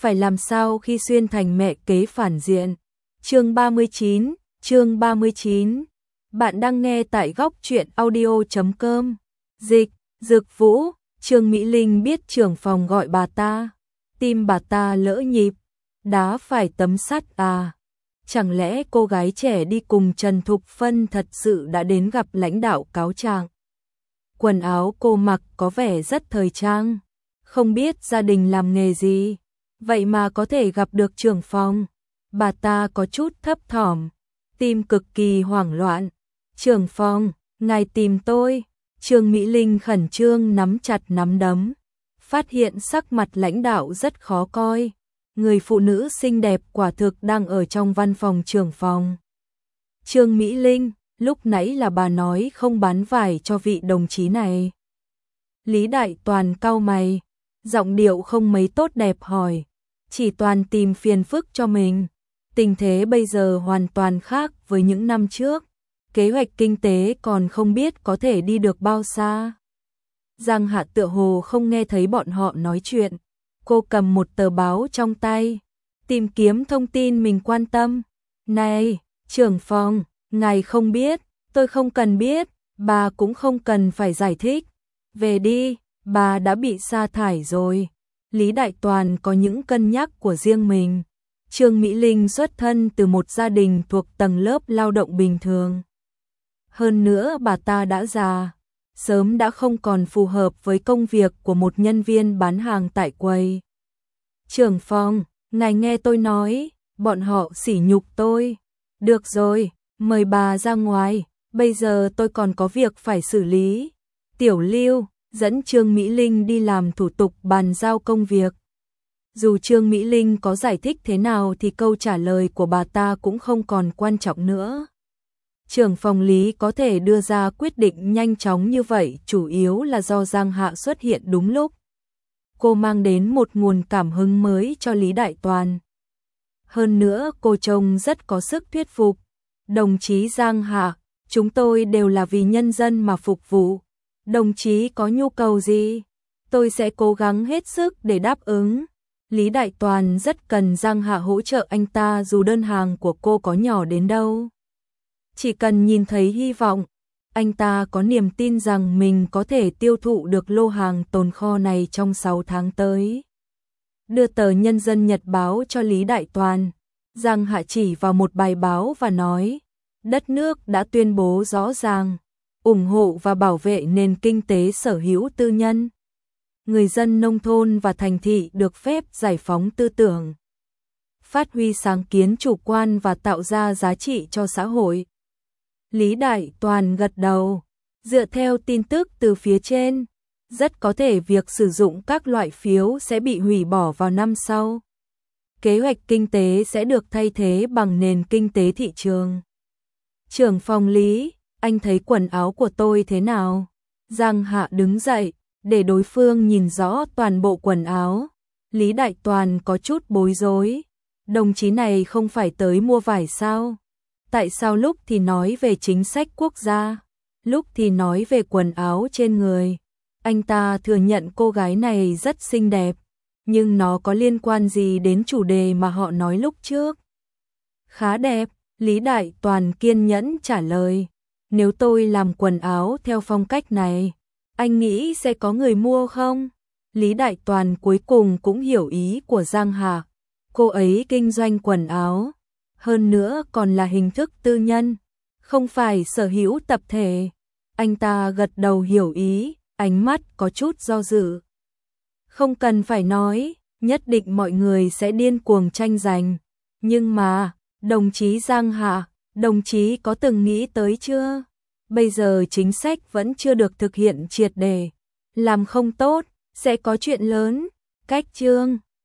phải làm sao khi xuyên thành mẹ kế phản diện. Chương 39. Bạn đang nghe tại góc truyện audio.com. Dịch, Dực Vũ, Trương Mỹ Linh biết trưởng phòng gọi bà ta. Tim bà ta lỡ nhịp, đá phải tấm sắt à. Chẳng lẽ cô gái trẻ đi cùng Trần Thục Phân thật sự đã đến gặp lãnh đạo cáo trạng? Quần áo cô mặc có vẻ rất thời trang, không biết gia đình làm nghề gì, vậy mà có thể gặp được trưởng phòng. Bà ta có chút thấp thỏm, tim cực kỳ hoảng loạn. Trưởng phòng, ngài tìm tôi. Trương Mỹ Linh khẩn trương nắm chặt nắm đấm, phát hiện sắc mặt lãnh đạo rất khó coi. Người phụ nữ xinh đẹp quả thực đang ở trong văn phòng trưởng phòng. Trương Mỹ Linh, lúc nãy là bà nói không bán vải cho vị đồng chí này. Lý Đại Toàn cau mày, giọng điệu không mấy tốt đẹp hỏi, chỉ toàn tìm phiền phức cho mình. Tình thế bây giờ hoàn toàn khác với những năm trước, kế hoạch kinh tế còn không biết có thể đi được bao xa. Giang Hạ tựa hồ không nghe thấy bọn họ nói chuyện, cô cầm một tờ báo trong tay, tìm kiếm thông tin mình quan tâm. Này, trưởng phòng, ngài không biết, tôi không cần biết, bà cũng không cần phải giải thích. Về đi, bà đã bị sa thải rồi. Lý Đại Toàn có những cân nhắc của riêng mình. Trương Mỹ Linh xuất thân từ một gia đình thuộc tầng lớp lao động bình thường. Hơn nữa bà ta đã già, sớm đã không còn phù hợp với công việc của một nhân viên bán hàng tại quầy. Trưởng phòng, ngài nghe tôi nói, bọn họ sỉ nhục tôi. Được rồi, mời bà ra ngoài, bây giờ tôi còn có việc phải xử lý. Tiểu Lưu dẫn Trương Mỹ Linh đi làm thủ tục bàn giao công việc. Dù Trương Mỹ Linh có giải thích thế nào thì câu trả lời của bà ta cũng không còn quan trọng nữa. Trưởng phòng Lý có thể đưa ra quyết định nhanh chóng như vậy chủ yếu là do Giang Hạ xuất hiện đúng lúc. Cô mang đến một nguồn cảm hứng mới cho Lý Đại Toàn. Hơn nữa cô trông rất có sức thuyết phục. Đồng chí Giang Hạ, chúng tôi đều là vì nhân dân mà phục vụ. Đồng chí có nhu cầu gì? Tôi sẽ cố gắng hết sức để đáp ứng. Lý Đại Toàn rất cần Giang Hạ hỗ trợ anh ta dù đơn hàng của cô có nhỏ đến đâu. Chỉ cần nhìn thấy hy vọng, anh ta có niềm tin rằng mình có thể tiêu thụ được lô hàng tồn kho này trong 6 tháng tới. Đưa tờ Nhân dân Nhật báo cho Lý Đại Toàn, Giang Hạ chỉ vào một bài báo và nói, đất nước đã tuyên bố rõ ràng, ủng hộ và bảo vệ nền kinh tế sở hữu tư nhân. Người dân nông thôn và thành thị được phép giải phóng tư tưởng, phát huy sáng kiến chủ quan và tạo ra giá trị cho xã hội. Lý Đại Toàn gật đầu, dựa theo tin tức từ phía trên, rất có thể việc sử dụng các loại phiếu sẽ bị hủy bỏ vào năm sau. Kế hoạch kinh tế sẽ được thay thế bằng nền kinh tế thị trường. Trưởng phòng Lý, anh thấy quần áo của tôi thế nào? Giang Hạ đứng dậy, để đối phương nhìn rõ toàn bộ quần áo. Lý Đại Toàn có chút bối rối. Đồng chí này không phải tới mua vải sao? Tại sao lúc thì nói về chính sách quốc gia, lúc thì nói về quần áo trên người? Anh ta thừa nhận cô gái này rất xinh đẹp, nhưng nó có liên quan gì đến chủ đề mà họ nói lúc trước? Khá đẹp, Lý Đại Toàn kiên nhẫn trả lời. Nếu tôi làm quần áo theo phong cách này, anh nghĩ sẽ có người mua không? Lý Đại Toàn cuối cùng cũng hiểu ý của Giang Hạ. Cô ấy kinh doanh quần áo, hơn nữa còn là hình thức tư nhân, không phải sở hữu tập thể. Anh ta gật đầu hiểu ý, ánh mắt có chút do dự. Không cần phải nói, nhất định mọi người sẽ điên cuồng tranh giành. Nhưng mà, đồng chí Giang Hạ, đồng chí có từng nghĩ tới chưa? Bây giờ chính sách vẫn chưa được thực hiện triệt để. Làm không tốt, sẽ có chuyện lớn. Cách chương